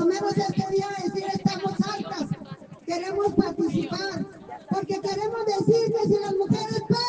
menos este día decir estamos hartas, queremos participar, porque queremos decir que si las mujeres